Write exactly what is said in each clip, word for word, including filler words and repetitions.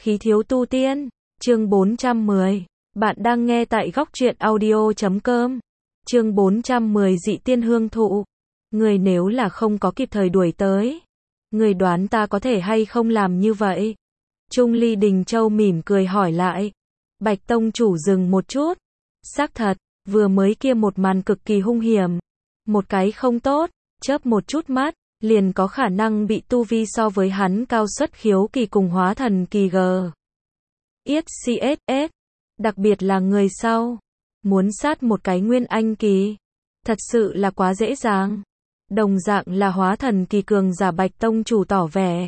Khí thiếu tu tiên, chương bốn trăm mười. Bạn đang nghe tại góc truyện audio chấm com. Chương bốn trăm mười dị tiên hương thụ. Người nếu là không có kịp thời đuổi tới, người đoán ta có thể hay không làm như vậy? Trung Ly Đình Châu mỉm cười hỏi lại. Bạch tông chủ dừng một chút. Xác thật, vừa mới kia một màn cực kỳ hung hiểm. Một cái không tốt, chớp một chút mắt, liền có khả năng bị tu vi so với hắn cao xuất khiếu kỳ cùng hóa thần kỳ g. Yết xê ét ét. Đặc biệt là người sau. Muốn sát một cái nguyên anh kỳ. Thật sự là quá dễ dàng. Đồng dạng là hóa thần kỳ cường giả Bạch tông chủ tỏ vẻ.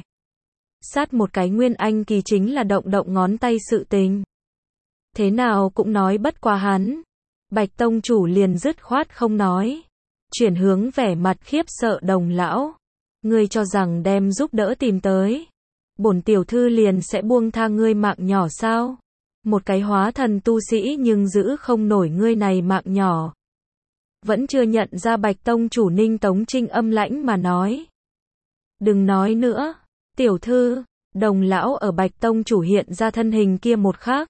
Sát một cái nguyên anh kỳ chính là động động ngón tay sự tình. Thế nào cũng nói bất qua hắn. Bạch tông chủ liền dứt khoát không nói. Chuyển hướng vẻ mặt khiếp sợ Đồng lão. Ngươi cho rằng đem giúp đỡ tìm tới, bổn tiểu thư liền sẽ buông tha ngươi mạng nhỏ sao? Một cái hóa thần tu sĩ nhưng giữ không nổi ngươi này mạng nhỏ. Vẫn chưa nhận ra Bạch tông chủ Ninh Tống Trinh âm lãnh mà nói. Đừng nói nữa, tiểu thư. Đồng lão ở Bạch tông chủ hiện ra thân hình kia một khắc,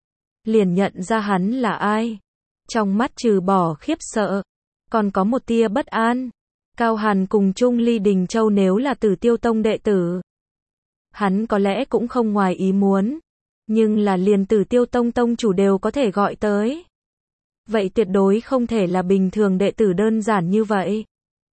liền nhận ra hắn là ai. Trong mắt trừ bỏ khiếp sợ, còn có một tia bất an. Cao Hàn cùng Trung Ly Đình Châu nếu là Tử Tiêu Tông đệ tử, hắn có lẽ cũng không ngoài ý muốn, nhưng là liền Tử Tiêu Tông tông chủ đều có thể gọi tới. Vậy tuyệt đối không thể là bình thường đệ tử đơn giản như vậy.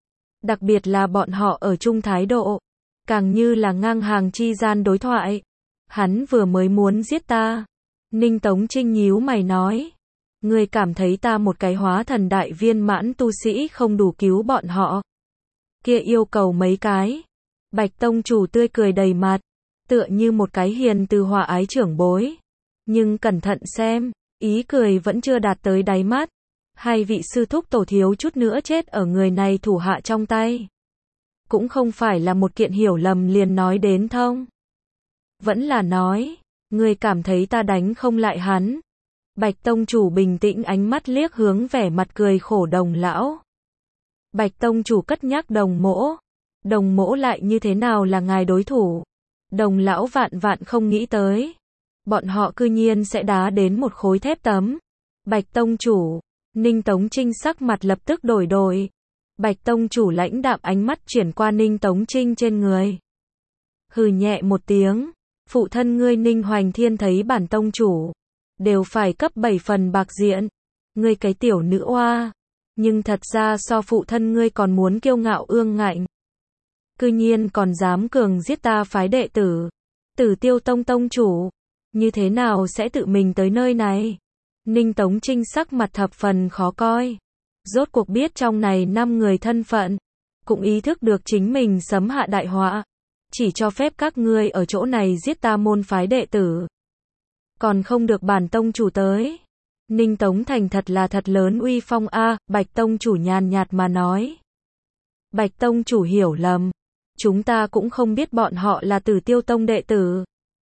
Đặc biệt là bọn họ ở chung thái độ, càng như là ngang hàng chi gian đối thoại. Hắn vừa mới muốn giết ta. Ninh Tống Trinh nhíu mày nói. Ngươi cảm thấy ta một cái hóa thần đại viên mãn tu sĩ không đủ cứu bọn họ? Kia yêu cầu mấy cái? Bạch tông chủ tươi cười đầy mặt, tựa như một cái hiền từ hòa ái trưởng bối. Nhưng cẩn thận xem, ý cười vẫn chưa đạt tới đáy mắt. Hai vị sư thúc tổ thiếu chút nữa chết ở người này thủ hạ trong tay. Cũng không phải là một kiện hiểu lầm liền nói đến thông. Vẫn là nói, ngươi cảm thấy ta đánh không lại hắn. Bạch tông chủ bình tĩnh ánh mắt liếc hướng vẻ mặt cười khổ Đồng lão. Bạch tông chủ cất nhắc Đồng mỗ. Đồng mỗ lại như thế nào là ngài đối thủ? Đồng lão vạn vạn không nghĩ tới. Bọn họ cư nhiên sẽ đá đến một khối thép tấm. Bạch tông chủ. Ninh Tống Trinh sắc mặt lập tức đổi đổi. Bạch tông chủ lãnh đạm ánh mắt chuyển qua Ninh Tống Trinh trên người. Hừ nhẹ một tiếng. Phụ thân ngươi Ninh Hoành Thiên thấy bản tông chủ đều phải cấp bảy phần bạc diện. Ngươi cái tiểu nữ oa, nhưng thật ra so phụ thân ngươi còn muốn kiêu ngạo ương ngạnh. Cư nhiên còn dám cường giết ta phái đệ tử. Tử Tiêu Tông tông chủ, như thế nào sẽ tự mình tới nơi này? Ninh Tống Trinh sắc mặt thập phần khó coi. Rốt cuộc biết trong này năm người thân phận, cũng ý thức được chính mình sấm hạ đại họa. Chỉ cho phép các ngươi ở chỗ này giết ta môn phái đệ tử, còn không được bản tông chủ tới. Ninh Tống Thành thật là thật lớn uy phong a. À, Bạch tông chủ nhàn nhạt mà nói. Bạch tông chủ hiểu lầm, chúng ta cũng không biết bọn họ là Tử Tiêu Tông đệ tử.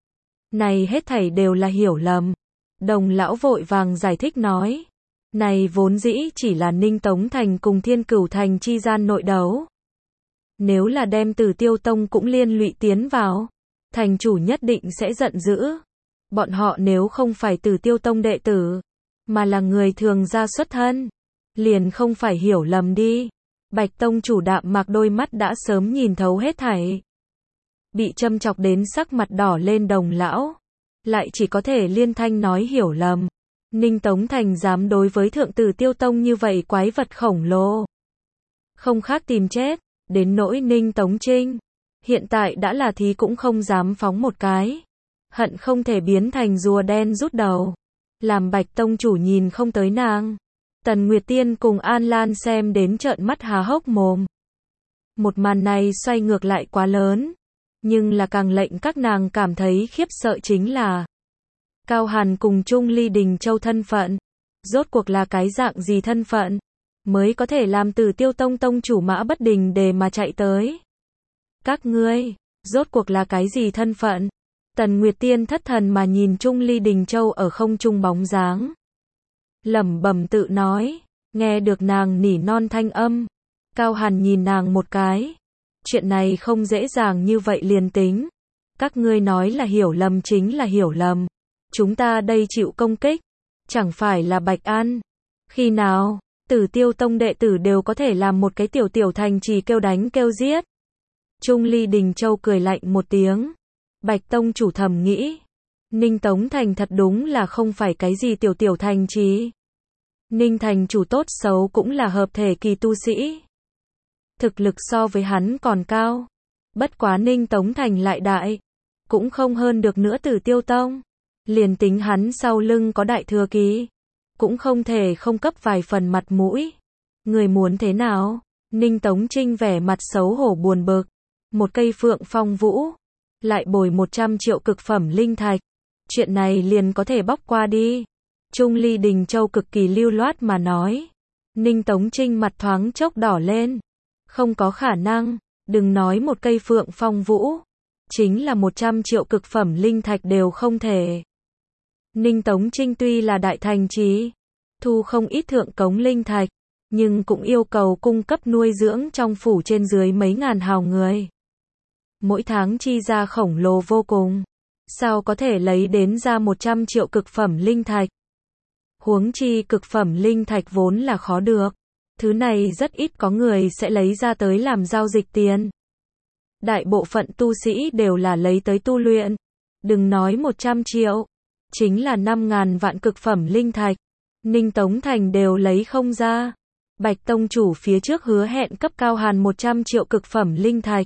Này hết thảy đều là hiểu lầm. Đồng lão vội vàng giải thích nói. Này vốn dĩ chỉ là Ninh Tống Thành cùng Thiên Cửu Thành chi gian nội đấu. Nếu là đem Tử Tiêu Tông cũng liên lụy tiến vào, thành chủ nhất định sẽ giận dữ. Bọn họ nếu không phải Tử Tiêu Tông đệ tử, mà là người thường gia xuất thân, liền không phải hiểu lầm đi. Bạch tông chủ đạm mạc đôi mắt đã sớm nhìn thấu hết thảy. Bị châm chọc đến sắc mặt đỏ lên Đồng lão, lại chỉ có thể liên thanh nói hiểu lầm. Ninh Tống Thành dám đối với thượng Tử Tiêu Tông như vậy quái vật khổng lồ, không khác tìm chết. Đến nỗi Ninh Tống Trinh, hiện tại đã là thí cũng không dám phóng một cái. Hận không thể biến thành rùa đen rút đầu. Làm Bạch tông chủ nhìn không tới nàng. Tần Nguyệt Tiên cùng An Lan xem đến trợn mắt há hốc mồm. Một màn này xoay ngược lại quá lớn. Nhưng là càng lệnh các nàng cảm thấy khiếp sợ chính là Cao Hàn cùng Trung Ly Đình Châu thân phận. Rốt cuộc là cái dạng gì thân phận mới có thể làm Tử Tiêu Tông tông chủ Mã Bất Đình để mà chạy tới? Các ngươi, rốt cuộc là cái gì thân phận? Tần Nguyệt Tiên thất thần mà nhìn Trung Ly Đình Châu ở không trung bóng dáng. Lẩm bẩm tự nói, nghe được nàng nỉ non thanh âm. Cao Hàn nhìn nàng một cái. Chuyện này không dễ dàng như vậy liền tính. Các ngươi nói là hiểu lầm chính là hiểu lầm. Chúng ta đây chịu công kích. Chẳng phải là Bạch An. Khi nào, Tử Tiêu Tông đệ tử đều có thể làm một cái tiểu tiểu thành trì kêu đánh kêu giết. Trung Ly Đình Châu cười lạnh một tiếng. Bạch Tông chủ thầm nghĩ. Ninh Tống Thành thật đúng là không phải cái gì tiểu tiểu thành trì. Ninh Thành chủ tốt xấu cũng là hợp thể kỳ tu sĩ. Thực lực so với hắn còn cao. Bất quá Ninh Tống Thành lại đại. Cũng không hơn được nữa Tử Tiêu Tông. Liền tính hắn sau lưng có đại thừa kỳ. Cũng không thể không cấp vài phần mặt mũi. Người muốn thế nào? Ninh Tống Trinh vẻ mặt xấu hổ buồn bực. Một cây phượng phong vũ. Lại bồi một trăm triệu cực phẩm linh thạch. Chuyện này liền có thể bóc qua đi. Trung Ly Đình Châu cực kỳ lưu loát mà nói. Ninh Tống Trinh mặt thoáng chốc đỏ lên. Không có khả năng. Đừng nói một cây phượng phong vũ. Chính là một trăm triệu cực phẩm linh thạch đều không thể. Ninh Tống Trinh tuy là đại thành trì, thu không ít thượng cống linh thạch, nhưng cũng yêu cầu cung cấp nuôi dưỡng trong phủ trên dưới mấy ngàn hào người. Mỗi tháng chi ra khổng lồ vô cùng. Sao có thể lấy đến ra một trăm triệu cực phẩm linh thạch? Huống chi cực phẩm linh thạch vốn là khó được. Thứ này rất ít có người sẽ lấy ra tới làm giao dịch tiền. Đại bộ phận tu sĩ đều là lấy tới tu luyện. Đừng nói một trăm triệu. Chính là năm ngàn vạn cực phẩm linh thạch. Ninh Tống Thành đều lấy không ra. Bạch Tông chủ phía trước hứa hẹn cấp Cao Hàn một trăm triệu cực phẩm linh thạch.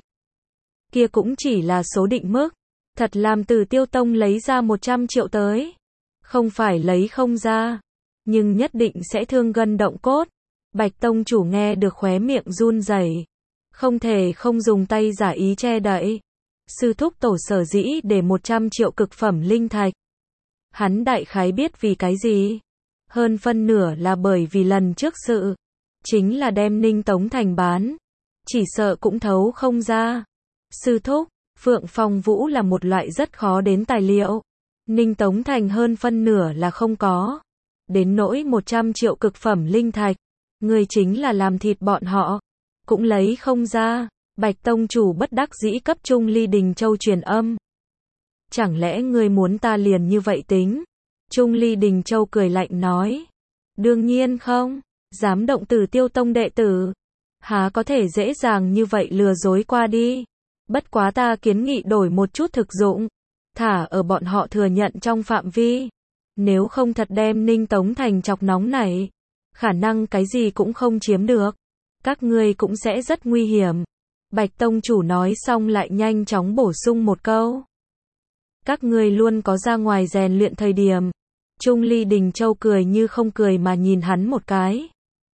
Kia cũng chỉ là số định mức. Thật làm Tử Tiêu Tông lấy ra một trăm triệu tới. Không phải lấy không ra. Nhưng nhất định sẽ thương gân động cốt. Bạch Tông chủ nghe được khóe miệng run rẩy. Không thể không dùng tay giả ý che đậy. Sư thúc tổ sở dĩ để một trăm triệu cực phẩm linh thạch. Hắn đại khái biết vì cái gì. Hơn phân nửa là bởi vì lần trước sự. Chính là đem Ninh Tống Thành bán. Chỉ sợ cũng thấu không ra. Sư thúc, Phượng Phong Vũ là một loại rất khó đến tài liệu. Ninh Tống Thành hơn phân nửa là không có. Đến nỗi một trăm triệu cực phẩm linh thạch. Người chính là làm thịt bọn họ. Cũng lấy không ra. Bạch Tông chủ bất đắc dĩ cấp Trung Ly Đình Châu truyền âm. Chẳng lẽ ngươi muốn ta liền như vậy tính? Trung Ly Đình Châu cười lạnh nói. Đương nhiên không. Dám động Tử Tiêu Tông đệ tử. Há có thể dễ dàng như vậy lừa dối qua đi. Bất quá ta kiến nghị đổi một chút thực dụng. Thả ở bọn họ thừa nhận trong phạm vi. Nếu không thật đem Ninh Tống Thành chọc nóng này. Khả năng cái gì cũng không chiếm được. Các ngươi cũng sẽ rất nguy hiểm. Bạch Tông chủ nói xong lại nhanh chóng bổ sung một câu. Các ngươi luôn có ra ngoài rèn luyện thời điểm. Trung Ly Đình Châu cười như không cười mà nhìn hắn một cái.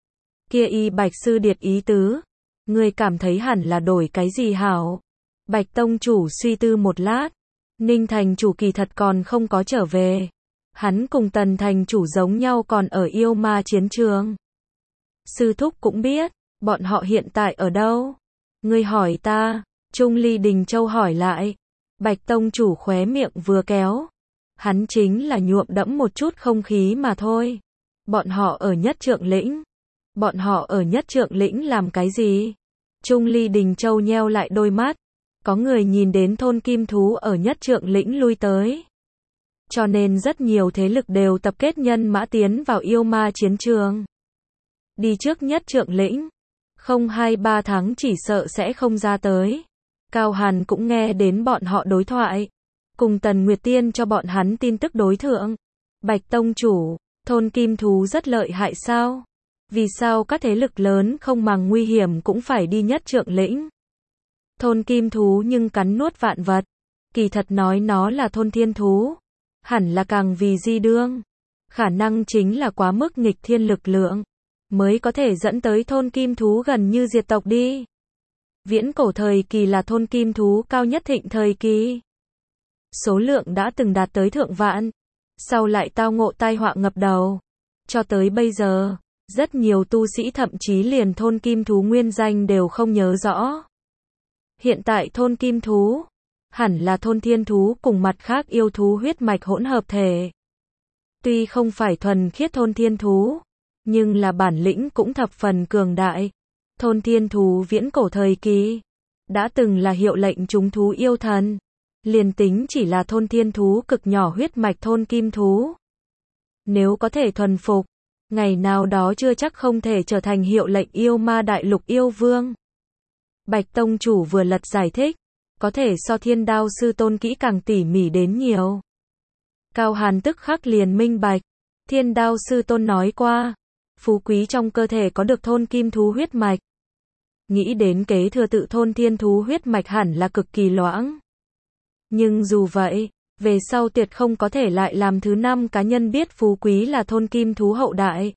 Kia y Bạch sư điệt ý tứ. Ngươi cảm thấy hẳn là đổi cái gì hảo? Bạch Tông chủ suy tư một lát. Ninh Thành chủ kỳ thật còn không có trở về. Hắn cùng Tần Thành chủ giống nhau còn ở yêu ma chiến trường. Sư thúc cũng biết. Bọn họ hiện tại ở đâu? Ngươi hỏi ta. Trung Ly Đình Châu hỏi lại. Bạch Tông chủ khóe miệng vừa kéo. Hắn chính là nhuộm đẫm một chút không khí mà thôi. Bọn họ ở Nhất Trượng Lĩnh. Bọn họ ở Nhất Trượng Lĩnh làm cái gì? Trung Ly Đình Châu nheo lại đôi mắt. Có người nhìn đến thôn kim thú ở Nhất Trượng Lĩnh lui tới. Cho nên rất nhiều thế lực đều tập kết nhân mã tiến vào yêu ma chiến trường. Đi trước Nhất Trượng Lĩnh. Không hai ba tháng chỉ sợ sẽ không ra tới. Cao Hàn cũng nghe đến bọn họ đối thoại. Cùng Tần Nguyệt Tiên cho bọn hắn tin tức đối thượng. Bạch Tông chủ, thôn kim thú rất lợi hại sao? Vì sao các thế lực lớn không màng nguy hiểm cũng phải đi Nhất Trượng Lĩnh? Thôn kim thú nhưng cắn nuốt vạn vật. Kỳ thật nói nó là thôn thiên thú. Hẳn là càng vì di đương. Khả năng chính là quá mức nghịch thiên lực lượng. Mới có thể dẫn tới thôn kim thú gần như diệt tộc đi. Viễn cổ thời kỳ là thôn kim thú cao nhất thịnh thời kỳ. Số lượng đã từng đạt tới thượng vạn. Sau lại tao ngộ tai họa ngập đầu. Cho tới bây giờ, rất nhiều tu sĩ thậm chí liền thôn kim thú nguyên danh đều không nhớ rõ. Hiện tại thôn kim thú, hẳn là thôn thiên thú cùng mặt khác yêu thú huyết mạch hỗn hợp thể. Tuy không phải thuần khiết thôn thiên thú, nhưng là bản lĩnh cũng thập phần cường đại. Thôn thiên thú viễn cổ thời kỳ, đã từng là hiệu lệnh chúng thú yêu thần. Liền tính chỉ là thôn thiên thú cực nhỏ huyết mạch thôn kim thú. Nếu có thể thuần phục, ngày nào đó chưa chắc không thể trở thành hiệu lệnh yêu ma đại lục yêu vương. Bạch Tông chủ vừa lật giải thích, có thể so thiên đao sư tôn kỹ càng tỉ mỉ đến nhiều. Cao Hàn tức khắc liền minh bạch, thiên đao sư tôn nói qua, phú quý trong cơ thể có được thôn kim thú huyết mạch. Nghĩ đến kế thừa tự thôn thiên thú huyết mạch hẳn là cực kỳ loãng. Nhưng dù vậy, về sau tuyệt không có thể lại làm thứ năm cá nhân biết phú quý là thôn kim thú hậu đại.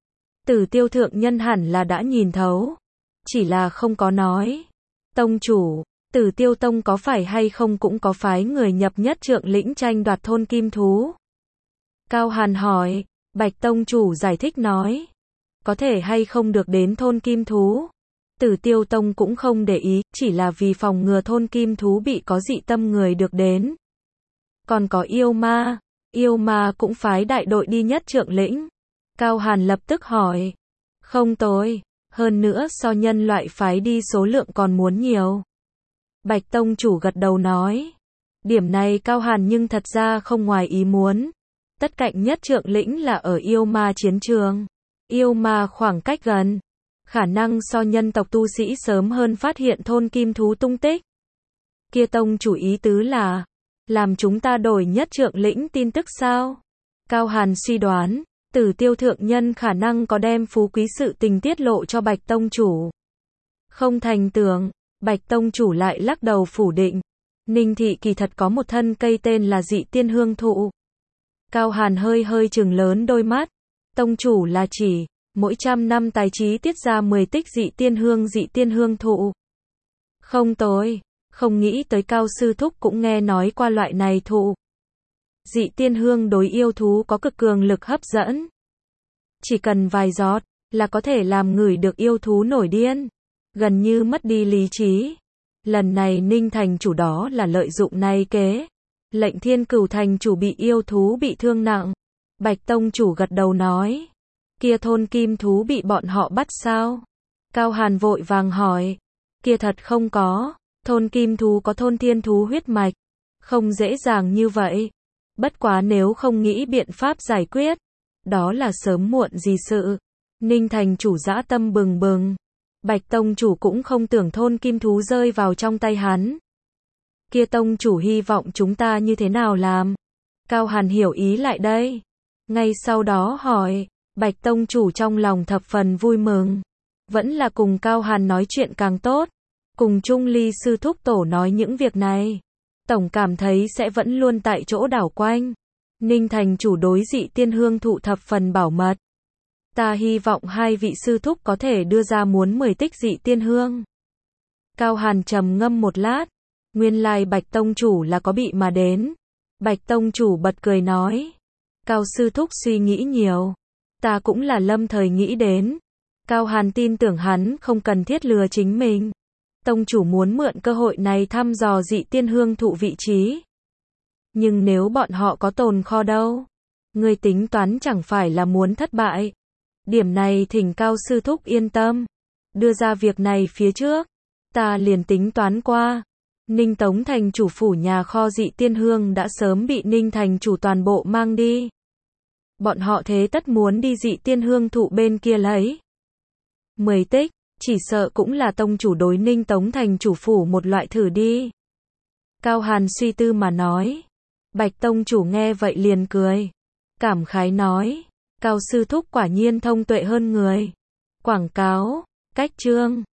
Tử Tiêu thượng nhân hẳn là đã nhìn thấu, chỉ là không có nói. Tông chủ, Tử Tiêu tông có phải hay không cũng có phái người nhập nhất trượng lĩnh tranh đoạt thôn kim thú? Cao Hàn hỏi, Bạch tông chủ giải thích nói, có thể hay không được đến thôn kim thú? Tử Tiêu tông cũng không để ý, chỉ là vì phòng ngừa thôn kim thú bị có dị tâm người được đến. Còn có yêu ma, yêu ma cũng phái đại đội đi nhất trượng lĩnh. Cao Hàn lập tức hỏi, không tồi, hơn nữa so nhân loại phái đi số lượng còn muốn nhiều. Bạch tông chủ gật đầu nói, điểm này Cao Hàn nhưng thật ra không ngoài ý muốn. Tất cạnh nhất trượng lĩnh là ở yêu ma chiến trường, yêu ma khoảng cách gần, khả năng so nhân tộc tu sĩ sớm hơn phát hiện thôn kim thú tung tích. Kia tông chủ ý tứ là, làm chúng ta đổi nhất trượng lĩnh tin tức sao? Cao Hàn suy đoán, Tử Tiêu thượng nhân khả năng có đem phú quý sự tình tiết lộ cho Bạch tông chủ. Không thành tưởng, Bạch tông chủ lại lắc đầu phủ định. Ninh thị kỳ thật có một thân cây tên là dị tiên hương thụ. Cao Hàn hơi hơi trừng lớn đôi mắt. Tông chủ là chỉ, mỗi trăm năm tài trí tiết ra mười tích dị tiên hương dị tiên hương thụ. Không tồi, không nghĩ tới Cao sư thúc cũng nghe nói qua loại này thụ. Dị tiên hương đối yêu thú có cực cường lực hấp dẫn. Chỉ cần vài giọt, là có thể làm ngửi được yêu thú nổi điên. Gần như mất đi lý trí. Lần này Ninh thành chủ đó là lợi dụng này kế. Lệnh Thiên Cửu thành chủ bị yêu thú bị thương nặng. Bạch tông chủ gật đầu nói. Kia thôn kim thú bị bọn họ bắt sao? Cao Hàn vội vàng hỏi. Kia thật không có. Thôn kim thú có thôn thiên thú huyết mạch. Không dễ dàng như vậy. Bất quá nếu không nghĩ biện pháp giải quyết, đó là sớm muộn gì sự. Ninh thành chủ dã tâm bừng bừng. Bạch tông chủ cũng không tưởng thôn kim thú rơi vào trong tay hắn. Kia tông chủ hy vọng chúng ta như thế nào làm? Cao Hàn hiểu ý lại đây. Ngay sau đó hỏi, Bạch tông chủ trong lòng thập phần vui mừng. Vẫn là cùng Cao Hàn nói chuyện càng tốt. Cùng Trung Ly sư thúc tổ nói những việc này. Tổng cảm thấy sẽ vẫn luôn tại chỗ đảo quanh. Ninh thành chủ đối dị tiên hương thụ thập phần bảo mật. Ta hy vọng hai vị sư thúc có thể đưa ra muốn mười tích dị tiên hương. Cao Hàn trầm ngâm một lát. Nguyên lai Bạch tông chủ là có bị mà đến. Bạch tông chủ bật cười nói. Cao sư thúc suy nghĩ nhiều. Ta cũng là lâm thời nghĩ đến. Cao Hàn tin tưởng hắn không cần thiết lừa chính mình. Tông chủ muốn mượn cơ hội này thăm dò dị tiên hương thụ vị trí. Nhưng nếu bọn họ có tồn kho đâu? Ngươi tính toán chẳng phải là muốn thất bại. Điểm này thỉnh Cao sư thúc yên tâm. Đưa ra việc này phía trước. Ta liền tính toán qua. Ninh Tống thành chủ phủ nhà kho dị tiên hương đã sớm bị Ninh thành chủ toàn bộ mang đi. Bọn họ thế tất muốn đi dị tiên hương thụ bên kia lấy. Mười tích, chỉ sợ cũng là tông chủ đối Ninh Tống thành chủ phủ một loại thử đi. Cao Hàn suy tư mà nói. Bạch tông chủ nghe vậy liền cười. Cảm khái nói. Cao sư thúc quả nhiên thông tuệ hơn người. Quảng cáo, cách chương.